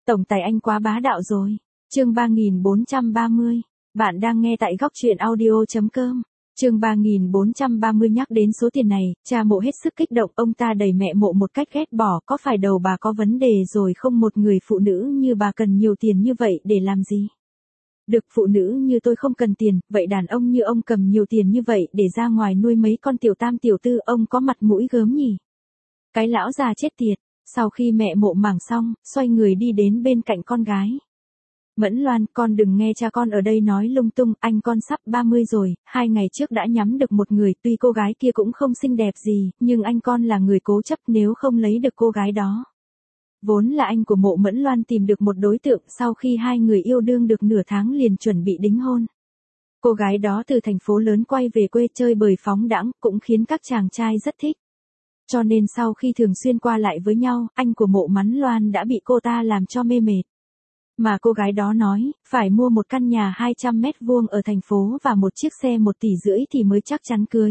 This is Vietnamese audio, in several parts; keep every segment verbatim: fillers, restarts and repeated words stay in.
Tổng tài anh quá bá đạo rồi. Chương ba nghìn bốn trăm ba mươi. Bạn đang nghe tại góc truyện audio chấm com. Chương ba nghìn bốn trăm ba mươi. Nhắc đến số tiền này, cha Mộ hết sức kích động, ông ta đẩy mẹ Mộ một cách ghét bỏ, có phải đầu bà có vấn đề rồi không, một người phụ nữ như bà cần nhiều tiền như vậy để làm gì? Được, phụ nữ như tôi không cần tiền, vậy đàn ông như ông cầm nhiều tiền như vậy để ra ngoài nuôi mấy con tiểu tam tiểu tư, ông có mặt mũi gớm nhỉ? Cái lão già chết tiệt. Sau khi mẹ Mộ mảng xong, xoay người đi đến bên cạnh con gái. Mẫn Loan, con đừng nghe cha con ở đây nói lung tung, anh con sắp ba mươi rồi, hai ngày trước đã nhắm được một người, tuy cô gái kia cũng không xinh đẹp gì, nhưng anh con là người cố chấp, nếu không lấy được cô gái đó. Vốn là anh của Mộ Mẫn Loan tìm được một đối tượng, sau khi hai người yêu đương được nửa tháng liền chuẩn bị đính hôn. Cô gái đó từ thành phố lớn quay về quê chơi bời phóng đãng, cũng khiến các chàng trai rất thích. Cho nên sau khi thường xuyên qua lại với nhau, anh của Mộ Mẫn Loan đã bị cô ta làm cho mê mệt. Mà cô gái đó nói, phải mua một căn nhà hai trăm mét vuông ở thành phố và một chiếc xe một tỷ rưỡi thì mới chắc chắn cưới.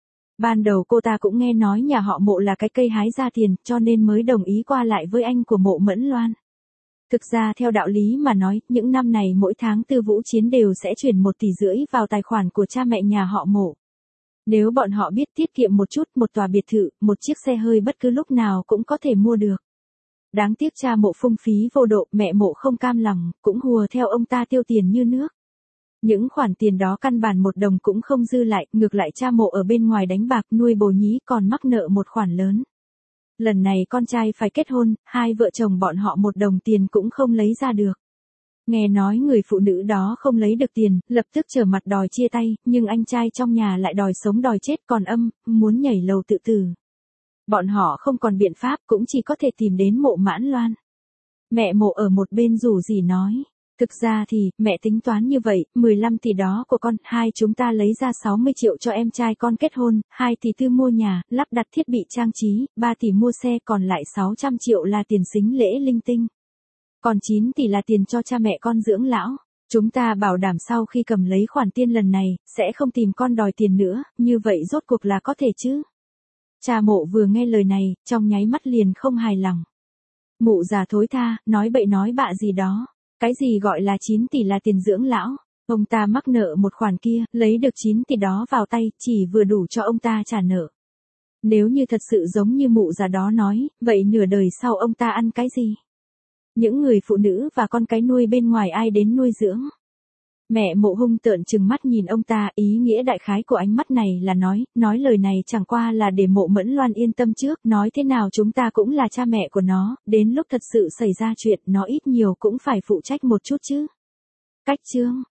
Ban đầu cô ta cũng nghe nói nhà họ Mộ là cái cây hái ra tiền, cho nên mới đồng ý qua lại với anh của Mộ Mẫn Loan. Thực ra theo đạo lý mà nói, những năm này mỗi tháng Tư Vũ Chiến đều sẽ chuyển một tỷ rưỡi vào tài khoản của cha mẹ nhà họ Mộ. Nếu bọn họ biết tiết kiệm một chút, một tòa biệt thự, một chiếc xe hơi bất cứ lúc nào cũng có thể mua được. Đáng tiếc cha Mộ phung phí vô độ, mẹ Mộ không cam lòng, cũng hùa theo ông ta tiêu tiền như nước. Những khoản tiền đó căn bản một đồng cũng không dư lại, ngược lại cha Mộ ở bên ngoài đánh bạc nuôi bồ nhí còn mắc nợ một khoản lớn. Lần này con trai phải kết hôn, hai vợ chồng bọn họ một đồng tiền cũng không lấy ra được. Nghe nói người phụ nữ đó không lấy được tiền, lập tức trở mặt đòi chia tay, nhưng anh trai trong nhà lại đòi sống đòi chết, còn âm, muốn nhảy lầu tự tử. Bọn họ không còn biện pháp, cũng chỉ có thể tìm đến Mộ Mãn Loan. Mẹ Mộ ở một bên rủ rỉ nói, thực ra thì, mẹ tính toán như vậy, mười lăm tỷ đó của con, hai chúng ta lấy ra sáu mươi triệu cho em trai con kết hôn, hai tỷ tư mua nhà, lắp đặt thiết bị trang trí, ba tỷ mua xe, còn lại sáu trăm triệu là tiền sính lễ linh tinh. Còn chín tỷ là tiền cho cha mẹ con dưỡng lão. Chúng ta bảo đảm sau khi cầm lấy khoản tiền lần này, sẽ không tìm con đòi tiền nữa, như vậy rốt cuộc là có thể chứ. Cha Mộ vừa nghe lời này, trong nháy mắt liền không hài lòng. Mụ già thối tha, nói bậy nói bạ gì đó. Cái gì gọi là chín tỷ là tiền dưỡng lão, ông ta mắc nợ một khoản kia, lấy được chín tỷ đó vào tay, chỉ vừa đủ cho ông ta trả nợ. Nếu như thật sự giống như mụ già đó nói, vậy nửa đời sau ông ta ăn cái gì? Những người phụ nữ và con cái nuôi bên ngoài ai đến nuôi dưỡng? Mẹ Mộ hung tợn trừng mắt nhìn ông ta, ý nghĩa đại khái của ánh mắt này là nói, nói lời này chẳng qua là để Mộ Mẫn Loan yên tâm trước, nói thế nào chúng ta cũng là cha mẹ của nó, đến lúc thật sự xảy ra chuyện, nó ít nhiều cũng phải phụ trách một chút chứ. Cách chương.